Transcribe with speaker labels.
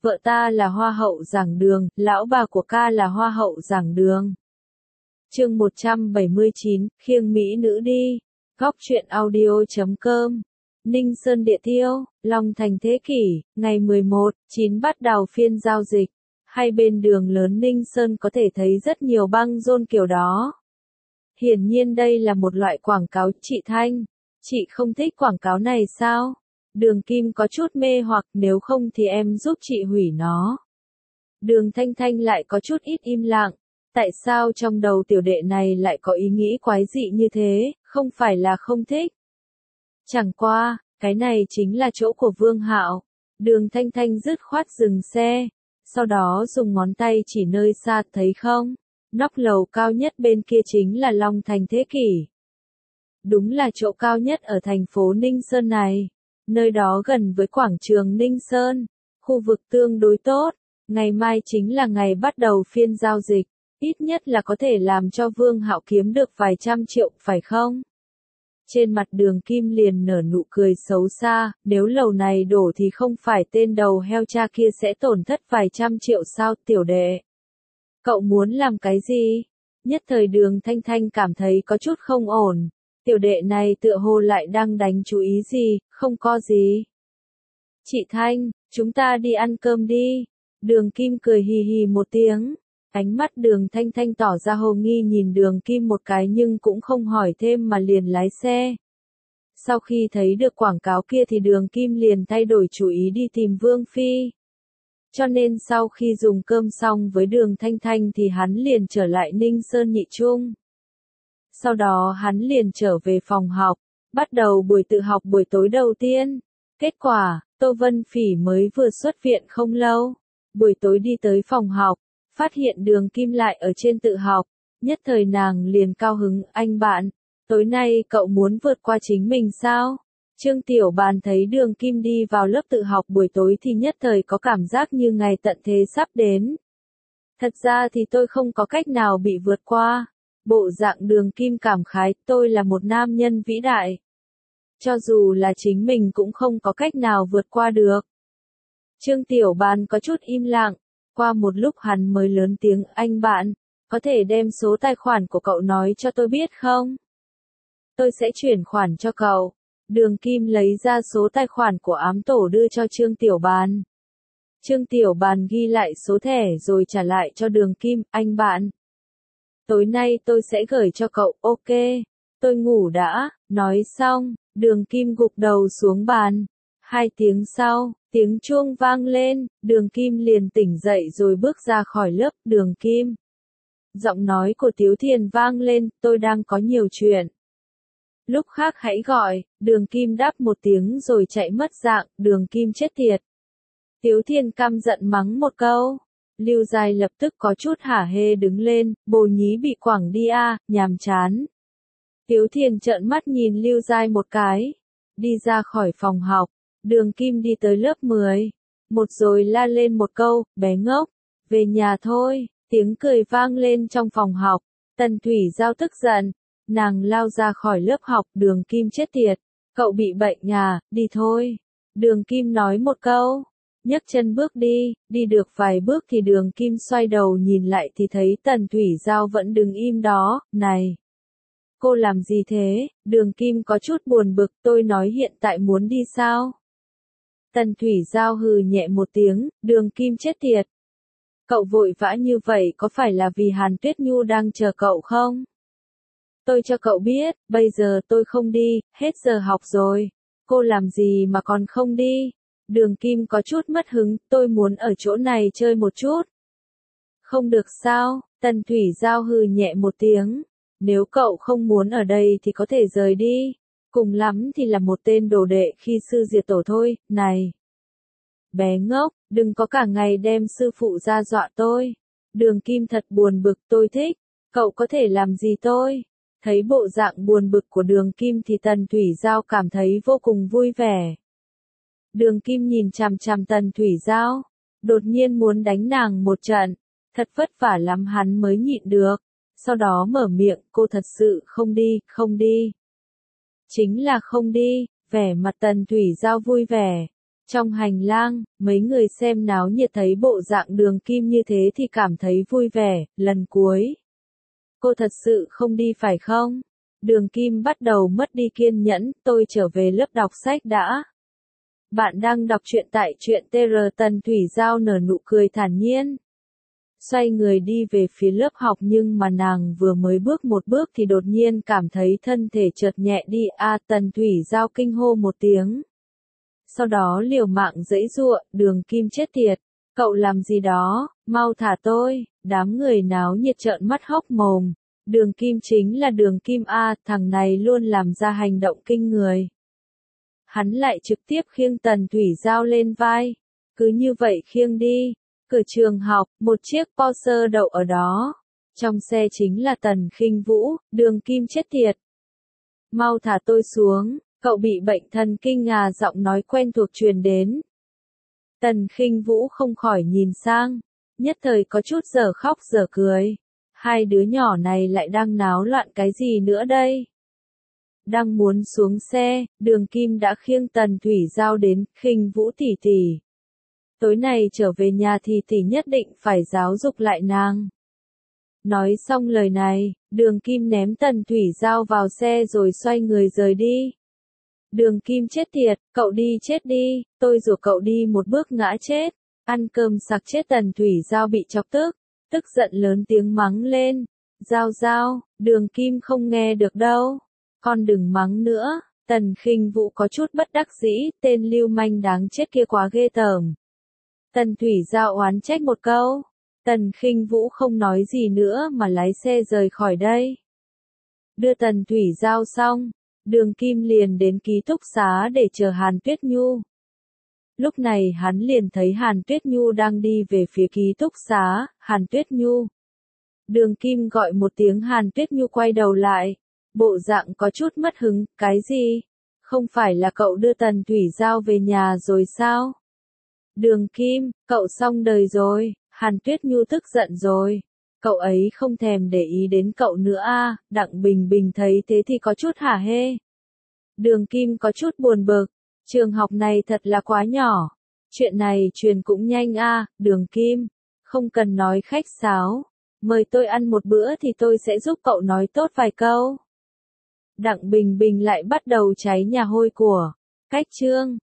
Speaker 1: vợ ta là hoa hậu giảng đường, lão bà của ca là hoa hậu giảng đường. Chương 179, khiêng mỹ nữ đi. Góc truyện audio.com. Ninh Sơn Địa Tiêu, Long Thành Thế Kỷ, ngày 11/9 bắt đầu phiên giao dịch. Hai bên đường lớn Ninh Sơn có thể thấy rất nhiều băng rôn kiểu đó. Hiển nhiên đây là một loại quảng cáo. Chị Thanh, chị không thích quảng cáo này sao? Đường Kim có chút mê hoặc, nếu không thì em giúp chị hủy nó. Đường Thanh Thanh lại có chút ít im lặng. Tại sao trong đầu tiểu đệ này lại có ý nghĩ quái dị như thế, không phải là không thích. Chẳng qua, cái này chính là chỗ của Vương Hạo. Đường Thanh Thanh dứt khoát dừng xe, sau đó dùng ngón tay chỉ nơi xa, thấy không? Nóc lầu cao nhất bên kia chính là Long Thành Thế Kỷ. Đúng là chỗ cao nhất ở thành phố Ninh Sơn này. Nơi đó gần với quảng trường Ninh Sơn, khu vực tương đối tốt. Ngày mai chính là ngày bắt đầu phiên giao dịch, ít nhất là có thể làm cho Vương Hạo kiếm được vài trăm triệu, phải không? Trên mặt Đường Kim liền nở nụ cười xấu xa, nếu lầu này đổ thì không phải tên đầu heo cha kia sẽ tổn thất vài trăm triệu sao, tiểu đệ? Cậu muốn làm cái gì? Nhất thời Đường Thanh Thanh cảm thấy có chút không ổn. Tiểu đệ này tựa hồ lại đang đánh chú ý gì, không có gì. Chị Thanh, chúng ta đi ăn cơm đi. Đường Kim cười hì hì một tiếng. Ánh mắt Đường Thanh Thanh tỏ ra hồ nghi nhìn Đường Kim một cái nhưng cũng không hỏi thêm mà liền lái xe. Sau khi thấy được quảng cáo kia thì Đường Kim liền thay đổi chủ ý đi tìm Vương Phi. Cho nên sau khi dùng cơm xong với Đường Thanh Thanh thì hắn liền trở lại Ninh Sơn Nhị Trung. Sau đó hắn liền trở về phòng học, bắt đầu buổi tự học buổi tối đầu tiên. Kết quả, Tô Vân Phỉ mới vừa xuất viện không lâu. Buổi tối đi tới phòng học, phát hiện Đường Kim lại ở trên tự học. Nhất thời nàng liền cao hứng, anh bạn, tối nay cậu muốn vượt qua chính mình sao? Trương Tiểu Bàn thấy Đường Kim đi vào lớp tự học buổi tối thì nhất thời có cảm giác như ngày tận thế sắp đến. Thật ra thì tôi không có cách nào bị vượt qua. Bộ dạng Đường Kim cảm khái, tôi là một nam nhân vĩ đại. Cho dù là chính mình cũng không có cách nào vượt qua được. Trương Tiểu Bàn có chút im lặng, qua một lúc hắn mới lớn tiếng, anh bạn, có thể đem số tài khoản của cậu nói cho tôi biết không? Tôi sẽ chuyển khoản cho cậu. Đường Kim lấy ra số tài khoản của ám tổ đưa cho Trương Tiểu Bàn. Trương Tiểu Bàn ghi lại số thẻ rồi trả lại cho Đường Kim, anh bạn. Tối nay tôi sẽ gửi cho cậu, ok, tôi ngủ đã, nói xong, Đường Kim gục đầu xuống bàn. 2 tiếng sau, tiếng chuông vang lên, Đường Kim liền tỉnh dậy rồi bước ra khỏi lớp. Đường Kim. Giọng nói của Tiếu Thiền vang lên, tôi đang có nhiều chuyện. Lúc khác hãy gọi. Đường Kim đáp một tiếng rồi chạy mất dạng. Đường Kim chết tiệt. Tiếu Thiền căm giận mắng một câu. Lưu Giai lập tức có chút hả hê đứng lên, bồ nhí bị quẳng đi à, nhàm chán. Tiếu Thiền trợn mắt nhìn Lưu Giai một cái. Đi ra khỏi phòng học, Đường Kim đi tới lớp 10. Một rồi la lên một câu, bé ngốc, về nhà thôi. Tiếng cười vang lên trong phòng học. Tần Thủy Giao tức giận. Nàng lao ra khỏi lớp học. Đường Kim chết tiệt. Cậu bị bệnh à, đi thôi. Đường Kim nói một câu. Nhấc chân bước đi, đi được vài bước thì Đường Kim xoay đầu nhìn lại thì thấy Tần Thủy Giao vẫn đứng im đó. Này! Cô làm gì thế? Đường Kim có chút buồn bực, tôi nói hiện tại muốn đi sao? Tần Thủy Giao hừ nhẹ một tiếng, Đường Kim chết tiệt. Cậu vội vã như vậy có phải là vì Hàn Tuyết Nhu đang chờ cậu không? Tôi cho cậu biết, bây giờ tôi không đi, hết giờ học rồi. Cô làm gì mà còn không đi? Đường Kim có chút mất hứng, tôi muốn ở chỗ này chơi một chút. Không được sao? Tần Thủy Giao hừ nhẹ một tiếng. Nếu cậu không muốn ở đây thì có thể rời đi. Cùng lắm thì là một tên đồ đệ khi sư diệt tổ thôi, này. Bé ngốc, đừng có cả ngày đem sư phụ ra dọa tôi. Đường Kim thật buồn bực, tôi thích. Cậu có thể làm gì tôi? Thấy bộ dạng buồn bực của Đường Kim thì Tần Thủy Giao cảm thấy vô cùng vui vẻ. Đường Kim nhìn chằm chằm Tần Thủy Giao, đột nhiên muốn đánh nàng một trận. Thật vất vả lắm hắn mới nhịn được. Sau đó mở miệng, cô thật sự không đi, không đi. Chính là không đi. Vẻ mặt Tần Thủy Giao vui vẻ. Trong hành lang, mấy người xem náo nhiệt thấy bộ dạng Đường Kim như thế thì cảm thấy vui vẻ, lần cuối. Cô thật sự không đi phải không? Đường Kim bắt đầu mất đi kiên nhẫn, tôi trở về lớp đọc sách đã. Bạn đang đọc truyện tại truyện TR. Tần Thủy Giao nở nụ cười thản nhiên. Xoay người đi về phía lớp học nhưng mà nàng vừa mới bước một bước thì đột nhiên cảm thấy thân thể chợt nhẹ đi. Tần Thủy Giao kinh hô một tiếng. Sau đó liều mạng giãy giụa, Đường Kim chết tiệt. Cậu làm gì đó, mau thả tôi. Đám người náo nhiệt trợn mắt hốc mồm. Đường Kim chính là Đường Kim thằng này luôn làm ra hành động kinh người. Hắn lại trực tiếp khiêng Tần Thủy Giao lên vai. Cứ như vậy khiêng đi. Cửa trường học, một chiếc Porsche đậu ở đó. Trong xe chính là Tần Khinh Vũ. Đường Kim chết tiệt. Mau thả tôi xuống, cậu bị bệnh thần kinh giọng nói quen thuộc truyền đến. Tần Khinh Vũ không khỏi nhìn sang, nhất thời có chút dở khóc dở cười. Hai đứa nhỏ này lại đang náo loạn cái gì nữa đây? Đang muốn xuống xe, Đường Kim đã khiêng Tần Thủy Giao đến. Khinh Vũ tỷ tỷ, tối nay trở về nhà thì tỷ nhất định phải giáo dục lại nàng. Nói xong lời này, Đường Kim ném Tần Thủy Giao vào xe rồi xoay người rời đi. Đường Kim chết tiệt, cậu đi chết đi, tôi rủ cậu đi một bước ngã chết. Ăn cơm sặc chết. Tần Thủy Giao bị chọc tức giận lớn tiếng mắng lên. Giao Giao, Đường Kim không nghe được đâu. Con đừng mắng nữa. Tần Khinh Vũ có chút bất đắc dĩ, tên lưu manh đáng chết kia quá ghê tởm. Tần Thủy Giao oán trách một câu. Tần Khinh Vũ không nói gì nữa mà lái xe rời khỏi đây. Đưa Tần Thủy Giao xong, Đường Kim liền đến ký túc xá để chờ Hàn Tuyết Nhu. Lúc này hắn liền thấy Hàn Tuyết Nhu đang đi về phía ký túc xá. Hàn Tuyết Nhu. Đường Kim gọi một tiếng. Hàn Tuyết Nhu quay đầu lại. Bộ dạng có chút mất hứng. Cái gì? Không phải là cậu đưa Tần Thủy Giao về nhà rồi sao? Đường Kim, cậu xong đời rồi. Hàn Tuyết Nhu tức giận rồi. Cậu ấy không thèm để ý đến cậu nữa Đặng Bình Bình thấy thế thì có chút hả hê. Đường Kim có chút buồn bực. Trường học này thật là quá nhỏ. Chuyện này truyền cũng nhanh Đường Kim. Không cần nói khách sáo. Mời tôi ăn một bữa thì tôi sẽ giúp cậu nói tốt vài câu. Đặng Bình Bình lại bắt đầu cháy nhà hôi của. Cách chương.